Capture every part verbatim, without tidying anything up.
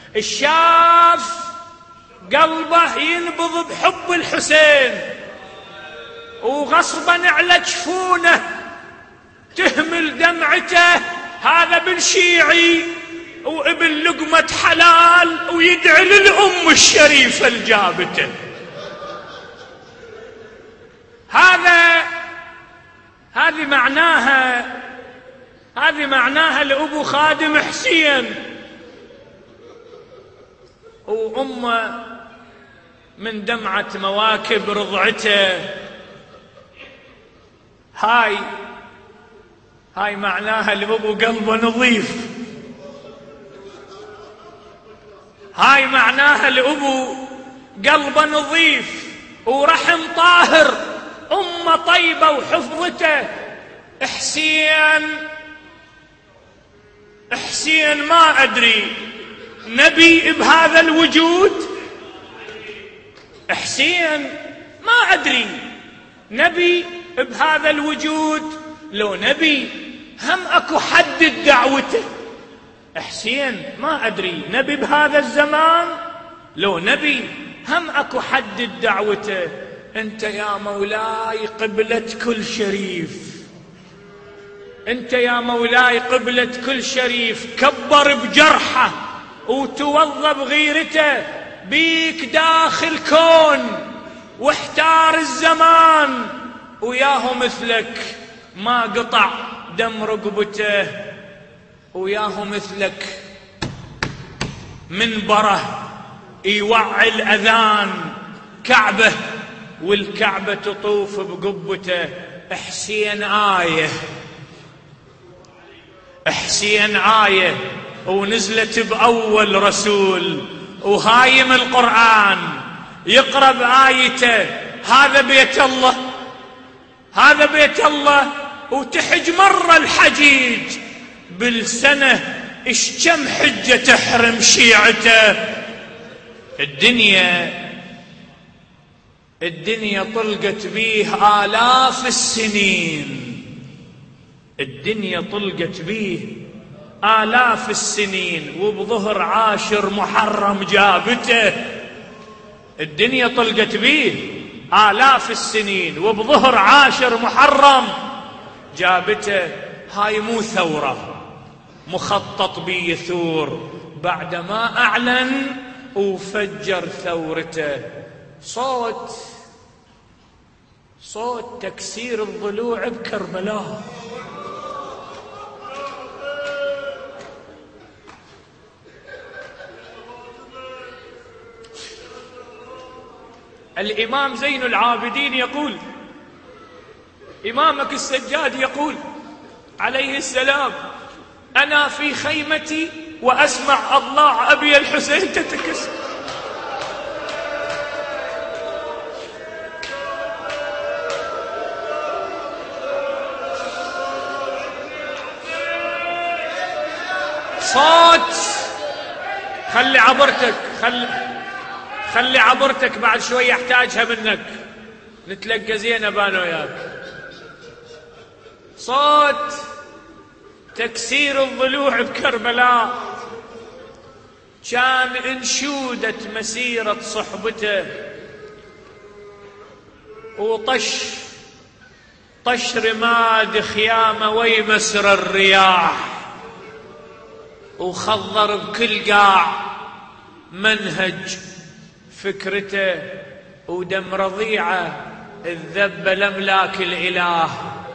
الشاف قلبه ينبض بحب الحسين، وغصبا على جفونه تهمل دمعته، هذا بن شيعي وابن لقمة حلال ويدعي للأم الشريفة الجابته. هذا هذه معناها هذه معناها لأبو خادم حسين. وأمه من دمعة مواكب رضعته، هاي هاي معناها لأبو قلبه نظيف، هاي معناها لأبو قلبه نظيف ورحم طاهر، أمه طيبة وحفظته. حسين حسين ما أدري نبي بهذا الوجود، حسين ما أدري نبي بهذا الوجود، لو نبي هم أكو حدد دعوته. حسين ما أدري نبي بهذا الزمان، لو نبي هم أكو حدد دعوته. أنت يا مولاي قبلة كل شريف، أنت يا مولاي قبلة كل شريف، كبر بجرحه وتوضى بغيرته، بيك داخل كون واحتار الزمان، وياه مثلك ما قطع دم رقبته، وياه مثلك منبره يوعي الأذان كعبة والكعبة تطوف بقبته. حسين آية، حسين آية ونزلت بأول رسول، وهايم القرآن يقرأ بآيته. هذا بيت الله، هذا بيت الله، وتحج مرة الحجيج بالسنة، اش كم حجة تحرم شيعته. الدنيا الدنيا طلقت بيه آلاف السنين، الدنيا طلقت بيه آلاف السنين، وبظهر عاشر محرم جابته. الدنيا طلقت بيه آلاف السنين وبظهر عاشر محرم جابته. هاي مو ثورة، مخطط بيه ثور بعدما أعلن وفجر ثورته. صوت صوت تكسير الضلوع بكربلاء. الإمام زين العابدين يقول، إمامك السجاد يقول عليه السلام: أنا في خيمتي وأسمع أضلاع أبي الحسين تتكسر. صوت خلي عبرتك، خلي خلي عبرتك بعد شوي احتاجها منك، نتلقى زين ابانا وياك. صوت تكسير الضلوع بكربلاء كان انشودة مسيرة صحبته، وطش طش رماد خيامه ويمسر الرياح، وخضر بكل قاع منهج فكرته، ودم رضيعه الذب لملاك الإله،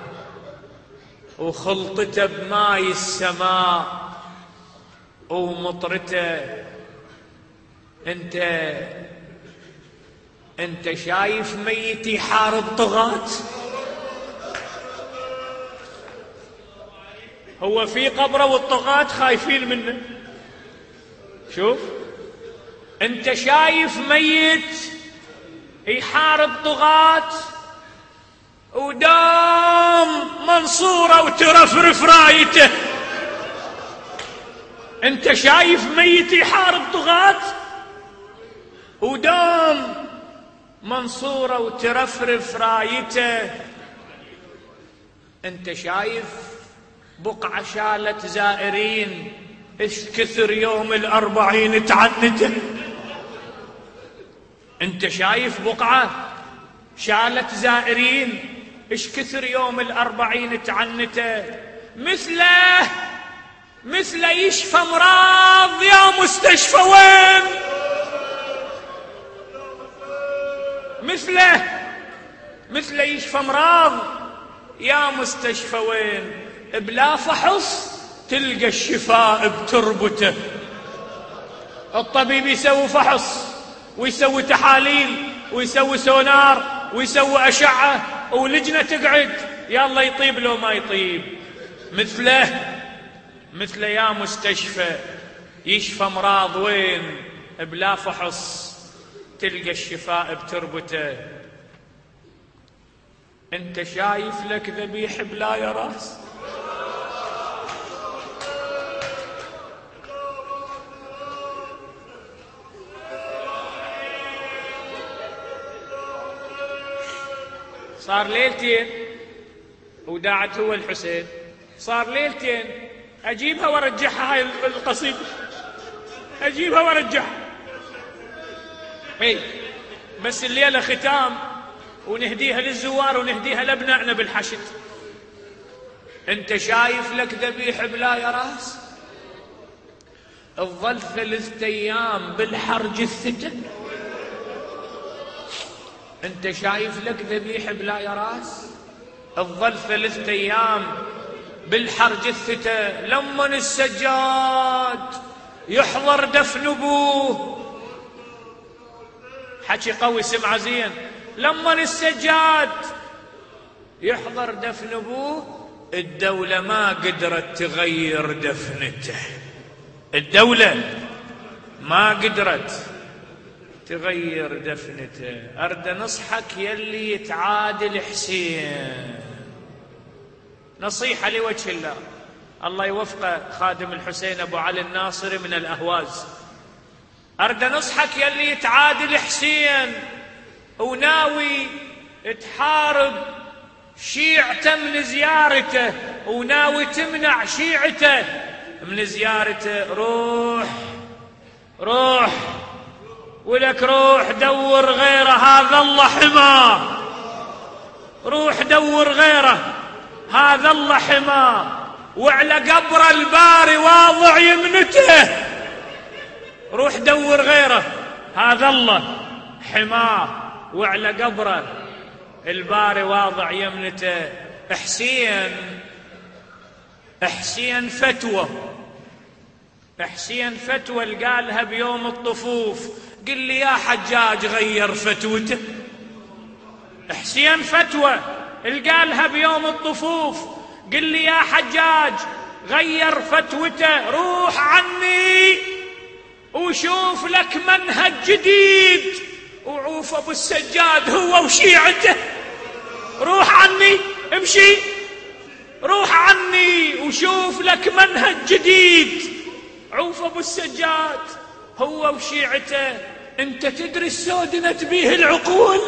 وخلطته بماي السماء ومطرته. انت انت شايف ميت يحارب طغاة؟ هو في قبره والطغاة خايفين منه. شوف، انت شايف ميت يحارب طغاة ودام منصورة وترفرف رايته. انت شايف ميت يحارب طغاة ودام منصورة وترفرف رايته. انت شايف بقعة شالت زائرين ايش كثر يوم الأربعين تعنته. انت شايف بقعة شالت زائرين، ايش كثر يوم الأربعين تعنته. مثله مثله يشفى امراض يا مستشفى وين. مثله مثله يشفى امراض يا مستشفى وين. بلا فحص تلقى الشفاء بتربته. الطبيب يسوي فحص ويسوي تحاليل ويسوي سونار ويسوي أشعة ولجنة تقعد يلا يطيب لو ما يطيب. مثله مثله يا مستشفى يشفى امراض وين. بلا فحص تلقى الشفاء بتربته. انت شايف لك ذبيح بلا يا راس. صار ليلتين وداعت هو الحسين، صار ليلتين اجيبها وارجعها هاي القصيدة، اجيبها وارجعها. اي بس الليلة ختام ونهديها للزوار ونهديها لابنائنا بالحشد. انت شايف لك ذبيح بلا يا راس. تظل ثلاثة ايام بالحرج الثتة. انت شايف لك ذبيح بلا يا راس. تظل ثلاثة ايام بالحرج الثتة. لما السجاد يحضر دفن ابوه، حكي قوي سمع زين. لما السجاد يحضر دفن ابوه الدولة ما قدرت تغير دفنته. الدولة ما قدرت تغير دفنته. أرد نصحك يلي يتعادل حسين، نصيحة لوجه الله، الله يوفقه خادم الحسين أبو علي الناصري من الأهواز. أرد نصحك يلي يتعادل حسين وناوي تحارب شيعته من زيارته وناوي تمنع شيعته من زيارته، روح روح ولك روح دور غيره، هذا الله حماه. روح دور غيره، هذا الله حماه. وعلى قبر الباري واضع يمنته. روح دور غيره، هذا الله حماه. وعلى قبره الباري واضع يمنته. حسين حسين فتوى حسين فتوى قالها بيوم الطفوف. قل لي يا حجاج غير فتوته. حسين فتوى قالها بيوم الطفوف. قل لي يا حجاج غير فتوته. روح عني وشوف لك منهج جديد وعوف ابو السجاد هو وشيعته. روح عني امشي، روح عني وشوف لك منهج جديد. عوف ابو السجاد هو وشيعته. انت تدري السودنت بيه العقول.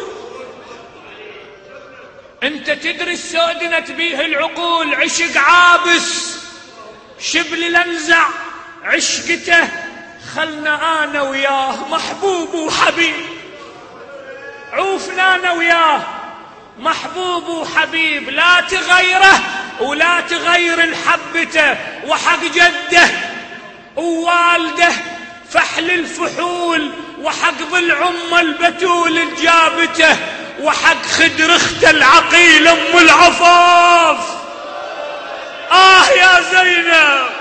انت تدري السودنت بيه العقول. عشق عابس شبل لنزع عشقته. خلنا انا وياه محبوب وحبيب. عوفنا انا وياه محبوب وحبيب. لا تغيره ولا تغير الحبته. وحق جده ووالده فحل الفحول. وحق ظل عمه البتول الجابته. وحق خدر اخته العقيل ام العفاف. آه يا زينب.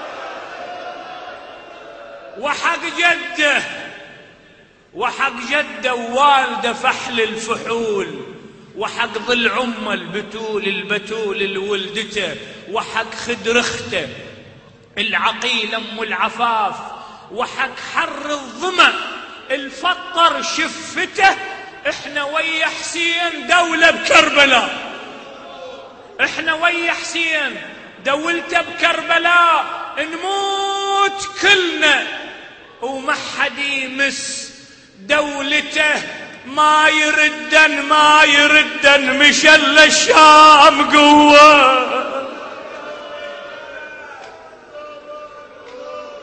وحق جده وحق جده ووالده فحل الفحول. وحق ظل عمه البتول البتول اللي ولدته. وحق خدر اخته العقيل ام العفاف. وحق حر الظما الفطر شفته. احنا ويا حسين دولة بكربلاء. احنا ويا حسين دولته بكربلاء. نموت كلنا وما حد يمس دولته. ما يردن ما يردن مشل الشام قوة.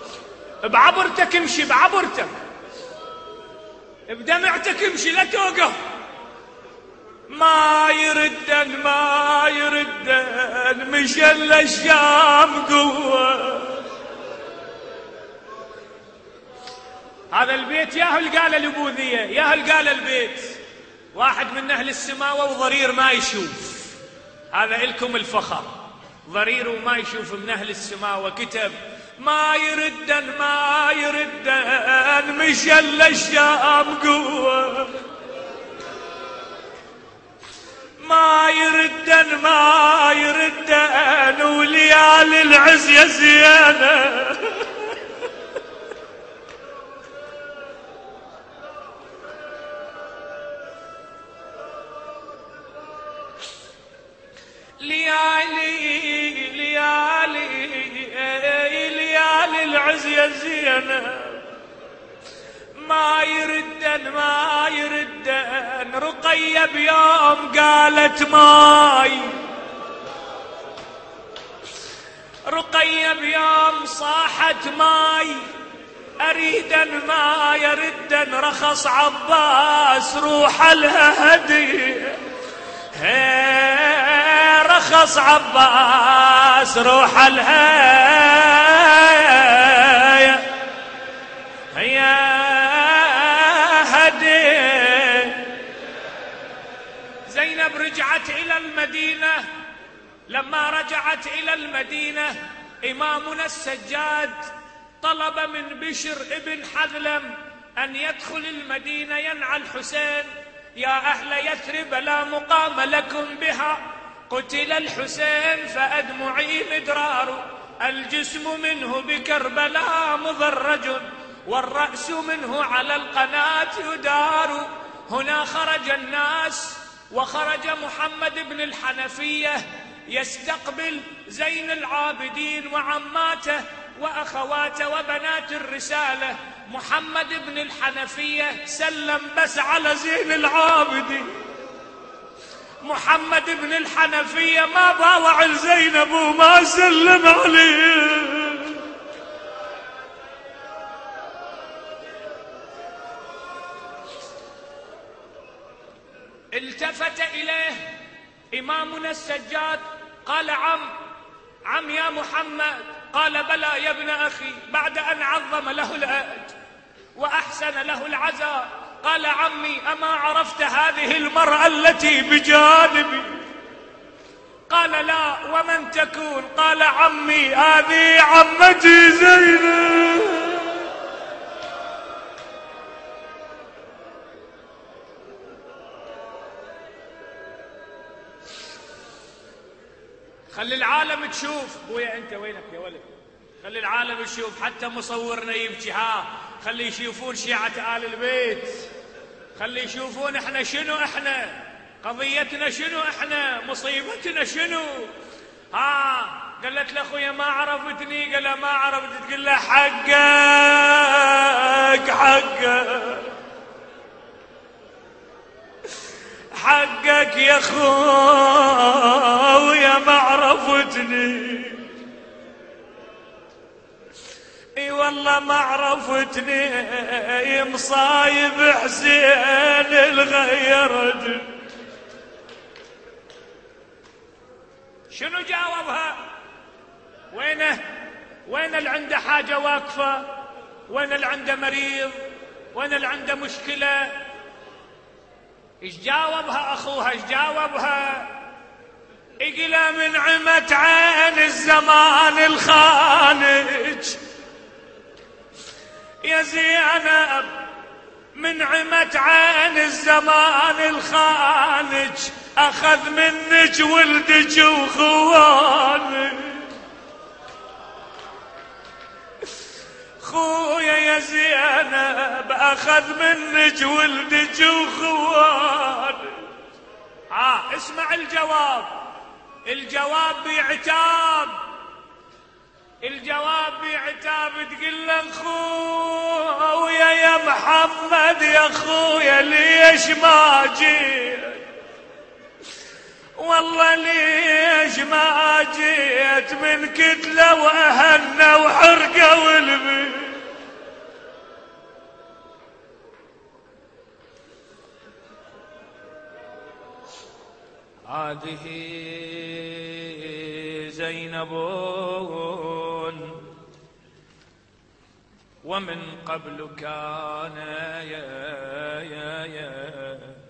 بعبرتك امشي، بعبرتك بدمعتك امشي لا توقف. ما يردن ما يردن مشى الشام قوة. هذا البيت ياهل قال الابوذية، ياهل قال البيت واحد من اهل السماوة وضرير ما يشوف. هذا إلكم الفخر، ضرير وما يشوف من اهل السماوة كتب ما يردن ما يردن مشى الشام قوة. ما يردن ما يردن وليالي العز يا زيانة. ليالي ليالي ليالي العز يا زينة. ما يردن ما يردن رقية بيوم قالت ماي، رقية بيوم صاحت ماي أريدن ما يردن رخص عباس روح لها هدية. رخص عباس روح لها يا هدي. زينب رجعت إلى المدينة. لما رجعت إلى المدينة إمامنا السجاد طلب من بشر ابن حذلم أن يدخل المدينة ينعى الحسين. يا أهل يثرب لا مقام لكم بها، قتل الحسين فأدمعي مدرار، الجسم منه بكربلاء مضرج والرأس منه على القناة يدار. هنا خرج الناس وخرج محمد بن الحنفية يستقبل زين العابدين وعماته وأخواته وبنات الرسالة. محمد بن الحنفية سلم بس على زين العابدين. محمد بن الحنفية ما باوع زينب وما سلم عليه. التفت إليه إمامنا السجاد قال عم عم يا محمد. قال بلى يا ابن أخي، بعد أن عظم له الأجر وأحسن له العزاء. قال عمي أما عرفت هذه المرأة التي بجانبي؟ قال لا، ومن تكون؟ قال عمي هذه عمتي زينب. خلي العالم تشوف. بويا انت وينك يا ولد؟ خلي العالم تشوف، حتى مصورنا يبكي. ها خلي يشوفون شيعة آل البيت، خلي يشوفون احنا شنو، احنا قضيتنا شنو، احنا مصيبتنا شنو. ها قالت لاخويا ما عرفتني، قال ما عرفت. تقول له حقك حقك حقك يا خويا ما عرفتني. اي والله ما عرفتني مصايب حسين الغيرت. شنو جاوبها؟ وينه؟ وين اللي عنده حاجة واقفة؟ وين اللي عنده مريض؟ وين اللي عنده مشكلة؟ ايش جاوبها اخوها؟ ايش جاوبها؟ اقلا من عمة عين الزمان الخانج يا زينب، من عمة عين الزمان الخانج اخذ منك ولدك وخوانك. خويا يا زينب اخذ منك ولدك وخوانك. ها اسمع الجواب. الجواب بعتاب، الجواب بعتاب. تقول له خويا يا محمد يا خويا ليش ما جيت؟ والله ليش ما جيت من كتلة وأهنة وحرقة والبيت؟ هذه زينب ومن قبل كان يا يا يا